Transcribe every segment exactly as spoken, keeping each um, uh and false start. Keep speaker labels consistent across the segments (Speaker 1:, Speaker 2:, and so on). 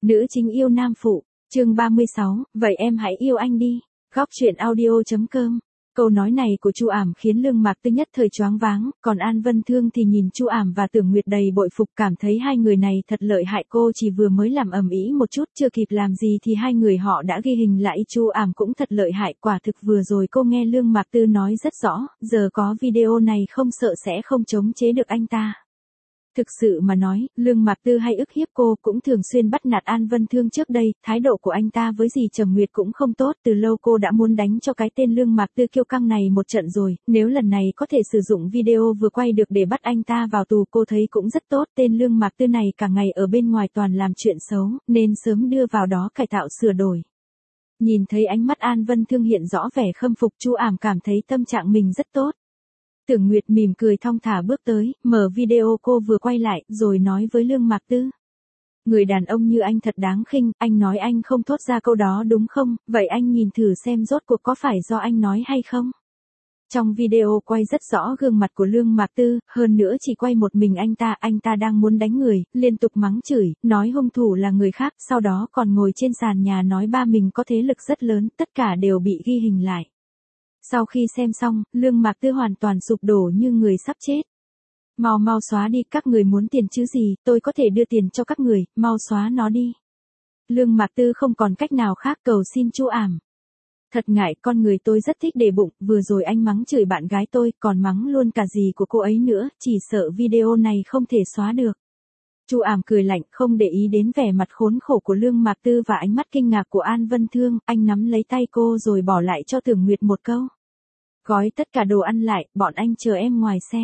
Speaker 1: Nữ chính yêu nam phụ, chương ba mươi sáu, vậy em hãy yêu anh đi. Góc truyện audio chấm com. Câu nói này của Chu Ảm khiến Lương Mạc Tư nhất thời choáng váng, còn An Vân Thương thì nhìn Chu Ảm và Tưởng Nguyệt đầy bội phục, cảm thấy hai người này thật lợi hại. Cô chỉ vừa mới làm ầm ĩ một chút, chưa kịp làm gì thì hai người họ đã ghi hình lại. Chu Ảm cũng thật lợi hại, quả thực vừa rồi cô nghe Lương Mạc Tư nói rất rõ, giờ có video này không sợ sẽ không chống chế được anh ta. Thực sự mà nói, Lương Mạc Tư hay ức hiếp cô, cũng thường xuyên bắt nạt An Vân Thương trước đây, thái độ của anh ta với dì Trầm Nguyệt cũng không tốt, từ lâu cô đã muốn đánh cho cái tên Lương Mạc Tư kiêu căng này một trận rồi, nếu lần này có thể sử dụng video vừa quay được để bắt anh ta vào tù cô thấy cũng rất tốt, tên Lương Mạc Tư này cả ngày ở bên ngoài toàn làm chuyện xấu, nên sớm đưa vào đó cải tạo sửa đổi. Nhìn thấy ánh mắt An Vân Thương hiện rõ vẻ khâm phục, Chu Ảm cảm thấy tâm trạng mình rất tốt. Tưởng Nguyệt mỉm cười thong thả bước tới, mở video cô vừa quay lại, rồi nói với Lương Mạc Tư. Người đàn ông như anh thật đáng khinh, anh nói anh không thốt ra câu đó đúng không, vậy anh nhìn thử xem rốt cuộc có phải do anh nói hay không. Trong video quay rất rõ gương mặt của Lương Mạc Tư, hơn nữa chỉ quay một mình anh ta, anh ta đang muốn đánh người, liên tục mắng chửi, nói hung thủ là người khác, sau đó còn ngồi trên sàn nhà nói ba mình có thế lực rất lớn, tất cả đều bị ghi hình lại. Sau khi xem xong, Lương Mạc Tư hoàn toàn sụp đổ như người sắp chết. Mau mau xóa đi, các người muốn tiền chứ gì, tôi có thể đưa tiền cho các người, mau xóa nó đi. Lương Mạc Tư không còn cách nào khác cầu xin Chu Ảm. Thật ngại, con người tôi rất thích để bụng, vừa rồi anh mắng chửi bạn gái tôi, còn mắng luôn cả dì của cô ấy nữa, chỉ sợ video này không thể xóa được. Chu Ảm cười lạnh, không để ý đến vẻ mặt khốn khổ của Lương Mạc Tư và ánh mắt kinh ngạc của An Vân Thương, anh nắm lấy tay cô rồi bỏ lại cho Tưởng Nguyệt một câu. Gói tất cả đồ ăn lại, bọn anh chờ em ngoài xe.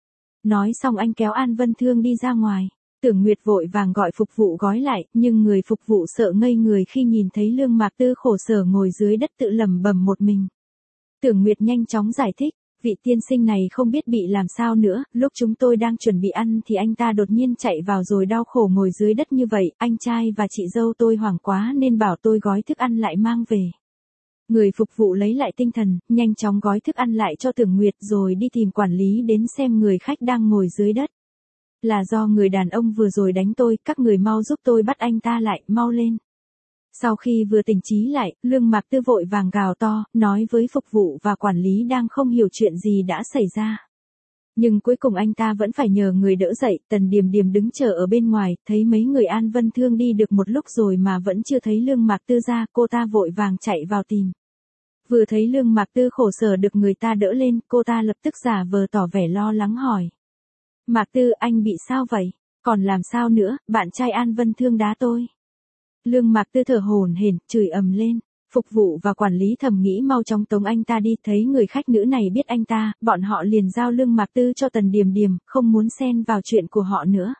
Speaker 1: Nói xong anh kéo An Vân Thương đi ra ngoài. Tưởng Nguyệt vội vàng gọi phục vụ gói lại, nhưng người phục vụ sợ ngây người khi nhìn thấy Lương Mạc Tư khổ sở ngồi dưới đất tự lẩm bẩm một mình. Tưởng Nguyệt nhanh chóng giải thích, vị tiên sinh này không biết bị làm sao nữa, lúc chúng tôi đang chuẩn bị ăn thì anh ta đột nhiên chạy vào rồi đau khổ ngồi dưới đất như vậy, anh trai và chị dâu tôi hoảng quá nên bảo tôi gói thức ăn lại mang về. Người phục vụ lấy lại tinh thần, nhanh chóng gói thức ăn lại cho Tưởng Nguyệt rồi đi tìm quản lý đến xem người khách đang ngồi dưới đất. Là do người đàn ông vừa rồi đánh tôi, các người mau giúp tôi bắt anh ta lại, mau lên. Sau khi vừa tỉnh trí lại, Lương Mạc Tư vội vàng gào to, nói với phục vụ và quản lý đang không hiểu chuyện gì đã xảy ra. Nhưng cuối cùng anh ta vẫn phải nhờ người đỡ dậy, Tần Điềm Điềm đứng chờ ở bên ngoài, thấy mấy người An Vân Thương đi được một lúc rồi mà vẫn chưa thấy Lương Mạc Tư ra, cô ta vội vàng chạy vào tìm. Vừa thấy Lương Mạc Tư khổ sở được người ta đỡ lên, cô ta lập tức giả vờ tỏ vẻ lo lắng hỏi. Mạc Tư, anh bị sao vậy? Còn làm sao nữa, bạn trai An Vân Thương đá tôi. Lương Mạc Tư thở hổn hển, chửi ầm lên. Phục vụ và quản lý thầm nghĩ mau chóng tống anh ta đi, thấy người khách nữ này biết anh ta, bọn họ liền giao Lương Mạc Tư cho Tần Điềm Điềm, không muốn xen vào chuyện của họ nữa.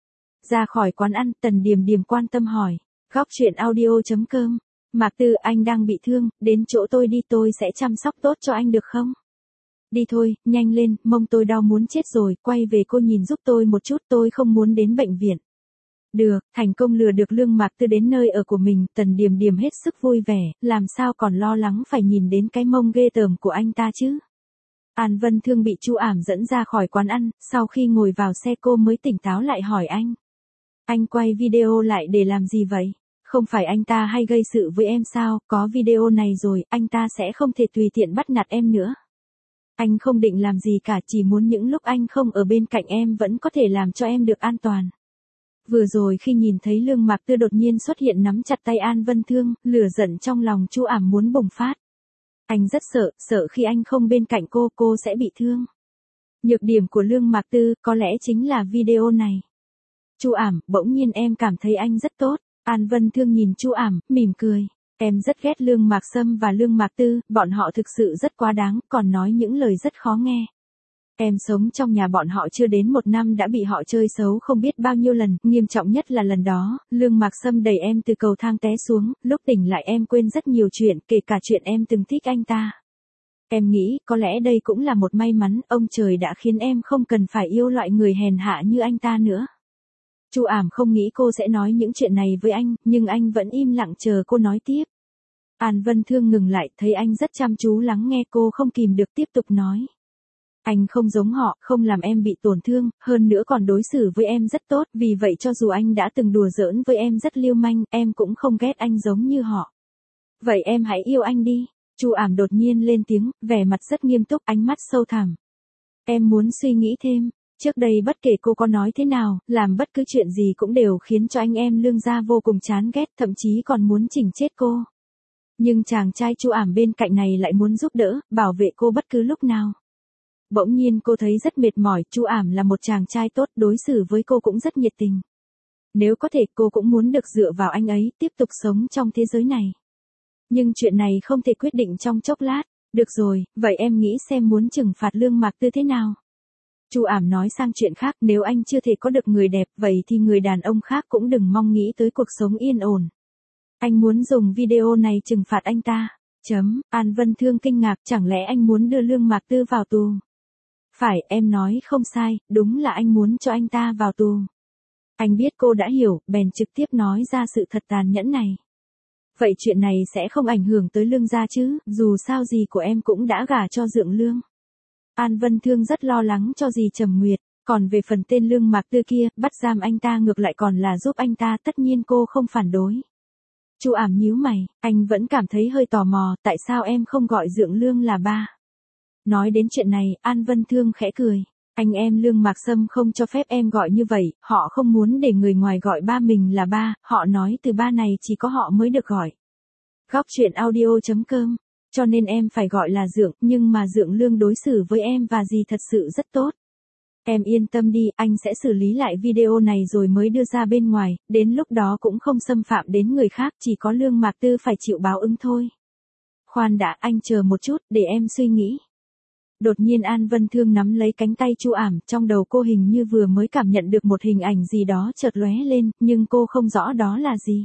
Speaker 1: Ra khỏi quán ăn, Tần Điềm Điềm quan tâm hỏi. Góc truyện audio chấm com. Mạc Tư, anh đang bị thương, đến chỗ tôi đi, tôi sẽ chăm sóc tốt cho anh được không? Đi thôi, nhanh lên, mông tôi đau muốn chết rồi, quay về cô nhìn giúp tôi một chút, tôi không muốn đến bệnh viện. Được, thành công lừa được Lương Mạc Tư đến nơi ở của mình, Tần Điềm Điềm hết sức vui vẻ, làm sao còn lo lắng phải nhìn đến cái mông ghê tởm của anh ta chứ. An Vân Thương bị Chu Ảm dẫn ra khỏi quán ăn, sau khi ngồi vào xe cô mới tỉnh táo lại hỏi anh. Anh quay video lại để làm gì vậy? Không phải anh ta hay gây sự với em sao, có video này rồi, anh ta sẽ không thể tùy tiện bắt nạt em nữa. Anh không định làm gì cả, chỉ muốn những lúc anh không ở bên cạnh em vẫn có thể làm cho em được an toàn. Vừa rồi khi nhìn thấy Lương Mạc Tư đột nhiên xuất hiện nắm chặt tay An Vân Thương, lửa giận trong lòng Chu Ảm muốn bùng phát. Anh rất sợ, sợ khi anh không bên cạnh cô, cô sẽ bị thương. Nhược điểm của Lương Mạc Tư có lẽ chính là video này. Chu Ảm, bỗng nhiên em cảm thấy anh rất tốt. An Vân Thương nhìn Chu Ảm, mỉm cười. Em rất ghét Lương Mạc Sâm và Lương Mạc Tư, bọn họ thực sự rất quá đáng, còn nói những lời rất khó nghe. Em sống trong nhà bọn họ chưa đến một năm đã bị họ chơi xấu không biết bao nhiêu lần, nghiêm trọng nhất là lần đó, Lương Mạc Sâm đẩy em từ cầu thang té xuống, lúc tỉnh lại em quên rất nhiều chuyện, kể cả chuyện em từng thích anh ta. Em nghĩ, có lẽ đây cũng là một may mắn, ông trời đã khiến em không cần phải yêu loại người hèn hạ như anh ta nữa. Chu Ảm không nghĩ cô sẽ nói những chuyện này với anh, nhưng anh vẫn im lặng chờ cô nói tiếp. An Vân Thương ngừng lại, thấy anh rất chăm chú lắng nghe cô không kìm được tiếp tục nói. Anh không giống họ, không làm em bị tổn thương, hơn nữa còn đối xử với em rất tốt, vì vậy cho dù anh đã từng đùa giỡn với em rất lưu manh, em cũng không ghét anh giống như họ. Vậy em hãy yêu anh đi. Chu Ảm đột nhiên lên tiếng, vẻ mặt rất nghiêm túc, ánh mắt sâu thẳm. Em muốn suy nghĩ thêm. Trước đây bất kể cô có nói thế nào, làm bất cứ chuyện gì cũng đều khiến cho anh em Lương gia vô cùng chán ghét, thậm chí còn muốn chỉnh chết cô. Nhưng chàng trai Chu Ảm bên cạnh này lại muốn giúp đỡ, bảo vệ cô bất cứ lúc nào. Bỗng nhiên cô thấy rất mệt mỏi, Chu Ảm là một chàng trai tốt, đối xử với cô cũng rất nhiệt tình. Nếu có thể cô cũng muốn được dựa vào anh ấy, tiếp tục sống trong thế giới này. Nhưng chuyện này không thể quyết định trong chốc lát. Được rồi, vậy em nghĩ xem muốn trừng phạt Lương Mạc Tư thế nào? Chu Ảm nói sang chuyện khác, nếu anh chưa thể có được người đẹp, vậy thì người đàn ông khác cũng đừng mong nghĩ tới cuộc sống yên ổn. Anh muốn dùng video này trừng phạt anh ta. Chấm, An Vân Thương kinh ngạc, chẳng lẽ anh muốn đưa Lương Mạc Tư vào tù? Phải, em nói không sai, đúng là anh muốn cho anh ta vào tù. Anh biết cô đã hiểu, bèn trực tiếp nói ra sự thật tàn nhẫn này. Vậy chuyện này sẽ không ảnh hưởng tới Lương gia chứ, dù sao gì của em cũng đã gả cho Dượng Lương. An Vân Thương rất lo lắng cho dì Trầm Nguyệt, còn về phần tên Lương Mạc Tư kia, bắt giam anh ta ngược lại còn là giúp anh ta, tất nhiên cô không phản đối. Chu Ảm nhíu mày, anh vẫn cảm thấy hơi tò mò, tại sao em không gọi Dượng Lương là ba? Nói đến chuyện này, An Vân Thương khẽ cười. Anh em Lương Mạc Sâm không cho phép em gọi như vậy, họ không muốn để người ngoài gọi ba mình là ba, họ nói từ ba này chỉ có họ mới được gọi. Góc truyện audio chấm com, cho nên em phải gọi là Dượng, nhưng mà Dượng Lương đối xử với em và dì thật sự rất tốt. Em yên tâm đi, anh sẽ xử lý lại video này rồi mới đưa ra bên ngoài, đến lúc đó cũng không xâm phạm đến người khác, chỉ có Lương Mạc Tư phải chịu báo ứng thôi. Khoan đã, anh chờ một chút, để em suy nghĩ. Đột nhiên An Vân Thương nắm lấy cánh tay Chu Ảm, trong đầu cô hình như vừa mới cảm nhận được một hình ảnh gì đó chợt lóe lên, nhưng cô không rõ đó là gì.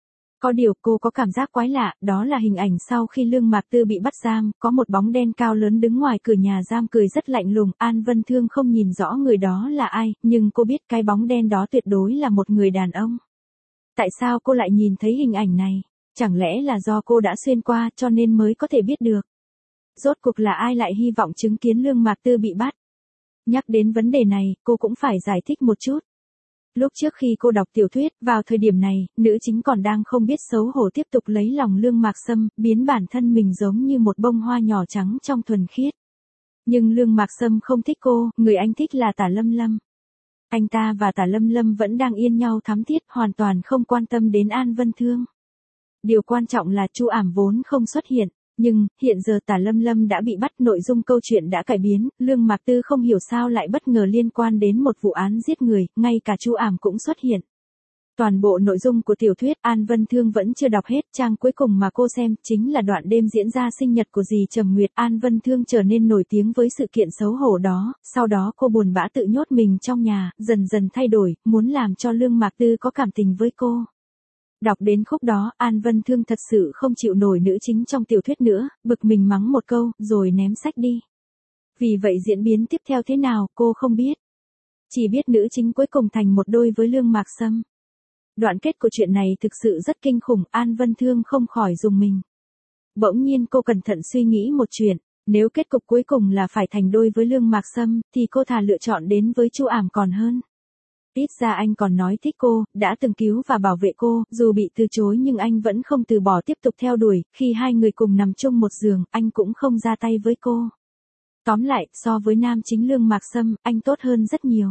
Speaker 1: Có điều cô có cảm giác quái lạ, đó là hình ảnh sau khi Lương Mạc Tư bị bắt giam, có một bóng đen cao lớn đứng ngoài cửa nhà giam cười rất lạnh lùng, An Vân Thương không nhìn rõ người đó là ai, nhưng cô biết cái bóng đen đó tuyệt đối là một người đàn ông. Tại sao cô lại nhìn thấy hình ảnh này? Chẳng lẽ là do cô đã xuyên qua cho nên mới có thể biết được? Rốt cuộc là ai lại hy vọng chứng kiến Lương Mạc Tư bị bắt? Nhắc đến vấn đề này, cô cũng phải giải thích một chút. Lúc trước khi cô đọc tiểu thuyết, vào thời điểm này, nữ chính còn đang không biết xấu hổ tiếp tục lấy lòng Lương Mạc Sâm, biến bản thân mình giống như một bông hoa nhỏ trắng trong thuần khiết. Nhưng Lương Mạc Sâm không thích cô, người anh thích là Tả Lâm Lâm. Anh ta và Tả Lâm Lâm vẫn đang yên nhau thắm thiết, hoàn toàn không quan tâm đến An Vân Thương. Điều quan trọng là Chu Ảm vốn không xuất hiện. Nhưng, hiện giờ Tả Lâm Lâm đã bị bắt, nội dung câu chuyện đã cải biến, Lương Mạc Tư không hiểu sao lại bất ngờ liên quan đến một vụ án giết người, ngay cả Chu Ảm cũng xuất hiện. Toàn bộ nội dung của tiểu thuyết An Vân Thương vẫn chưa đọc hết, trang cuối cùng mà cô xem chính là đoạn đêm diễn ra sinh nhật của dì Trầm Nguyệt. An Vân Thương trở nên nổi tiếng với sự kiện xấu hổ đó, sau đó cô buồn bã tự nhốt mình trong nhà, dần dần thay đổi, muốn làm cho Lương Mạc Tư có cảm tình với cô. Đọc đến khúc đó, An Vân Thương thật sự không chịu nổi nữ chính trong tiểu thuyết nữa, bực mình mắng một câu, rồi ném sách đi. Vì vậy diễn biến tiếp theo thế nào, cô không biết. Chỉ biết nữ chính cuối cùng thành một đôi với Lương Mạc Sâm. Đoạn kết của chuyện này thực sự rất kinh khủng, An Vân Thương không khỏi rùng mình. Bỗng nhiên cô cẩn thận suy nghĩ một chuyện, nếu kết cục cuối cùng là phải thành đôi với Lương Mạc Sâm, thì cô thà lựa chọn đến với Chu Ảm còn hơn. Ít ra anh còn nói thích cô, đã từng cứu và bảo vệ cô, dù bị từ chối nhưng anh vẫn không từ bỏ tiếp tục theo đuổi, khi hai người cùng nằm chung một giường, anh cũng không ra tay với cô. Tóm lại, so với nam chính Lương Mạc Sâm, anh tốt hơn rất nhiều.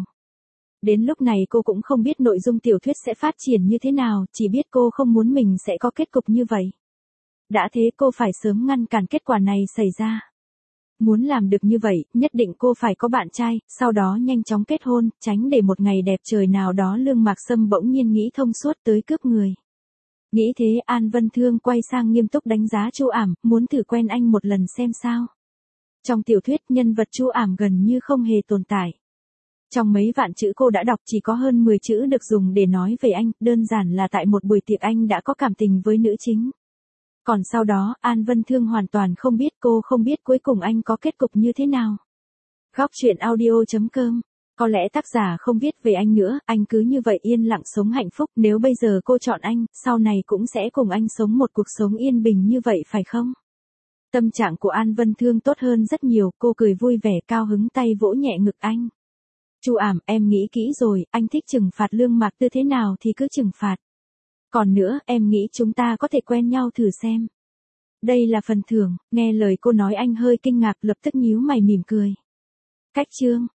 Speaker 1: Đến lúc này cô cũng không biết nội dung tiểu thuyết sẽ phát triển như thế nào, chỉ biết cô không muốn mình sẽ có kết cục như vậy. Đã thế cô phải sớm ngăn cản kết quả này xảy ra. Muốn làm được như vậy, nhất định cô phải có bạn trai, sau đó nhanh chóng kết hôn, tránh để một ngày đẹp trời nào đó Lương Mạc Sâm bỗng nhiên nghĩ thông suốt tới cướp người. Nghĩ thế An Vân Thương quay sang nghiêm túc đánh giá Chu Ảm, muốn thử quen anh một lần xem sao. Trong tiểu thuyết, nhân vật Chu Ảm gần như không hề tồn tại. Trong mấy vạn chữ cô đã đọc chỉ có hơn mười chữ được dùng để nói về anh, đơn giản là tại một buổi tiệc anh đã có cảm tình với nữ chính. Còn sau đó, An Vân Thương hoàn toàn không biết, cô không biết cuối cùng anh có kết cục như thế nào. Góc truyện audio chấm com. Có lẽ tác giả không biết về anh nữa, anh cứ như vậy yên lặng sống hạnh phúc, nếu bây giờ cô chọn anh, sau này cũng sẽ cùng anh sống một cuộc sống yên bình như vậy phải không? Tâm trạng của An Vân Thương tốt hơn rất nhiều, cô cười vui vẻ cao hứng tay vỗ nhẹ ngực anh. Chu Ảm, em nghĩ kỹ rồi, anh thích trừng phạt Lương Mạc Tư thế nào thì cứ trừng phạt. Còn nữa, em nghĩ chúng ta có thể quen nhau thử xem. Đây là phần thưởng, nghe lời cô nói anh hơi kinh ngạc lập tức nhíu mày mỉm cười. Cách chương.